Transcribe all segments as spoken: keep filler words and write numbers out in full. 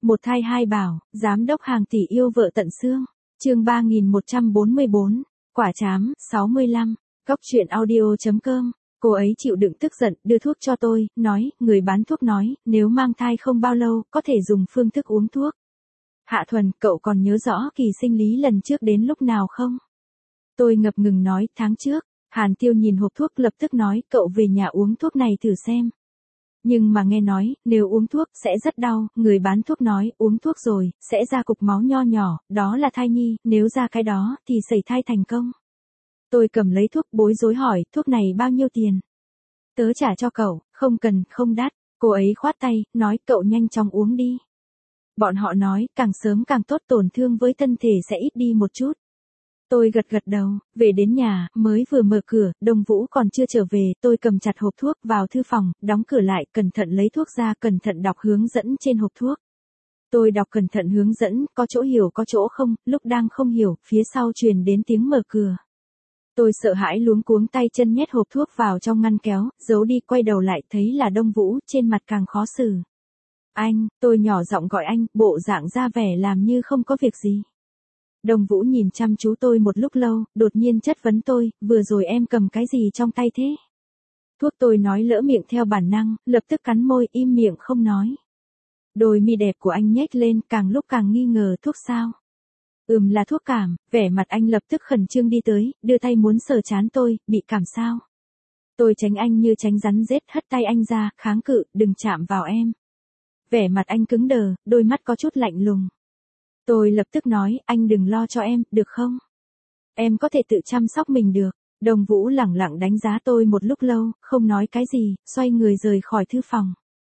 Một thai hai bảo, giám đốc hàng tỷ yêu vợ tận xương. Chương ba nghìn một trăm bốn mươi bốn, quả trám, sáu mươi lăm. Góc truyện audio chấm com. Cô ấy chịu đựng tức giận, đưa thuốc cho tôi, nói, người bán thuốc nói, nếu mang thai không bao lâu, có thể dùng phương thức uống thuốc. Hạ Thuần, cậu còn nhớ rõ kỳ sinh lý lần trước đến lúc nào không? Tôi ngập ngừng nói, tháng trước. Hàn Tiêu nhìn hộp thuốc lập tức nói, cậu về nhà uống thuốc này thử xem. Nhưng mà nghe nói, nếu uống thuốc, sẽ rất đau, người bán thuốc nói, uống thuốc rồi, sẽ ra cục máu nho nhỏ, đó là thai nhi, nếu ra cái đó, thì sẩy thai thành công. Tôi cầm lấy thuốc bối rối hỏi, thuốc này bao nhiêu tiền? Tớ trả cho cậu, không cần, không đắt. Cô ấy khoát tay, nói, cậu nhanh chóng uống đi. Bọn họ nói, càng sớm càng tốt, tổn thương với thân thể sẽ ít đi một chút. Tôi gật gật đầu, về đến nhà, mới vừa mở cửa, Đông Vũ còn chưa trở về, tôi cầm chặt hộp thuốc vào thư phòng, đóng cửa lại, cẩn thận lấy thuốc ra, cẩn thận đọc hướng dẫn trên hộp thuốc. Tôi đọc cẩn thận hướng dẫn, có chỗ hiểu có chỗ không, lúc đang không hiểu, phía sau truyền đến tiếng mở cửa. Tôi sợ hãi luống cuống tay chân nhét hộp thuốc vào trong ngăn kéo, giấu đi, quay đầu lại, thấy là Đông Vũ, trên mặt càng khó xử. Anh, tôi nhỏ giọng gọi anh, bộ dạng ra vẻ làm như không có việc gì. Đông Vũ nhìn chăm chú tôi một lúc lâu, đột nhiên chất vấn tôi, vừa rồi em cầm cái gì trong tay thế? Thuốc, tôi nói lỡ miệng theo bản năng, lập tức cắn môi, im miệng không nói. Đôi mi đẹp của anh nhếch lên, càng lúc càng nghi ngờ, thuốc sao? Ừm, là thuốc cảm. Vẻ mặt anh lập tức khẩn trương đi tới, đưa tay muốn sờ trán tôi, bị cảm sao? Tôi tránh anh như tránh rắn rết, hất tay anh ra, kháng cự, đừng chạm vào em. Vẻ mặt anh cứng đờ, đôi mắt có chút lạnh lùng. Tôi lập tức nói, anh đừng lo cho em, được không? Em có thể tự chăm sóc mình được. Đông Vũ lẳng lặng đánh giá tôi một lúc lâu, không nói cái gì, xoay người rời khỏi thư phòng.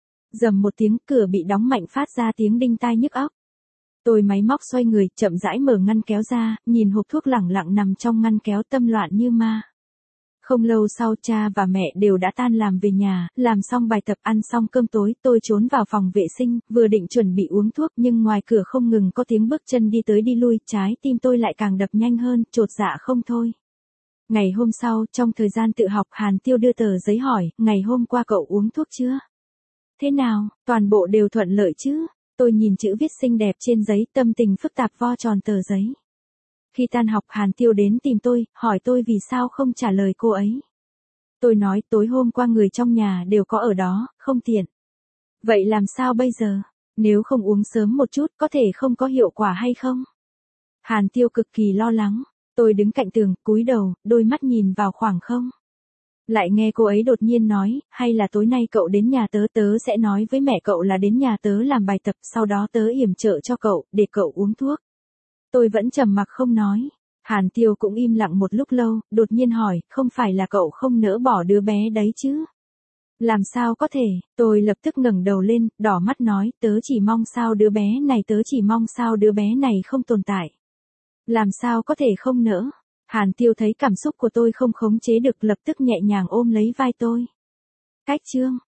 Rầm một tiếng, cửa bị đóng mạnh phát ra tiếng đinh tai nhức óc. Tôi máy móc xoay người, chậm rãi mở ngăn kéo ra, nhìn hộp thuốc lẳng lặng nằm trong ngăn kéo, tâm loạn như ma. Không lâu sau, cha và mẹ đều đã tan làm về nhà, làm xong bài tập, ăn xong cơm tối, tôi trốn vào phòng vệ sinh, vừa định chuẩn bị uống thuốc, nhưng ngoài cửa không ngừng có tiếng bước chân đi tới đi lui, trái tim tôi lại càng đập nhanh hơn, chột dạ không thôi. Ngày hôm sau, trong thời gian tự học, Hàn Tiêu đưa tờ giấy hỏi, ngày hôm qua cậu uống thuốc chưa? Thế nào, toàn bộ đều thuận lợi chứ? Tôi nhìn chữ viết xinh đẹp trên giấy, tâm tình phức tạp vo tròn tờ giấy. Khi tan học, Hàn Tiêu đến tìm tôi, hỏi tôi vì sao không trả lời cô ấy. Tôi nói, tối hôm qua người trong nhà đều có ở đó, không tiện. Vậy làm sao bây giờ? Nếu không uống sớm một chút, có thể không có hiệu quả hay không? Hàn Tiêu cực kỳ lo lắng. Tôi đứng cạnh tường, cúi đầu, đôi mắt nhìn vào khoảng không. Lại nghe cô ấy đột nhiên nói, hay là tối nay cậu đến nhà tớ, tớ sẽ nói với mẹ cậu là đến nhà tớ làm bài tập, sau đó tớ yểm trợ cho cậu, để cậu uống thuốc. Tôi vẫn trầm mặc không nói. Hàn Tiêu cũng im lặng một lúc lâu, đột nhiên hỏi, không phải là cậu không nỡ bỏ đứa bé đấy chứ? Làm sao có thể? Tôi lập tức ngẩng đầu lên, đỏ mắt nói, tớ chỉ mong sao đứa bé này, tớ chỉ mong sao đứa bé này không tồn tại. Làm sao có thể không nỡ? Hàn Tiêu thấy cảm xúc của tôi không khống chế được, lập tức nhẹ nhàng ôm lấy vai tôi. Cách chương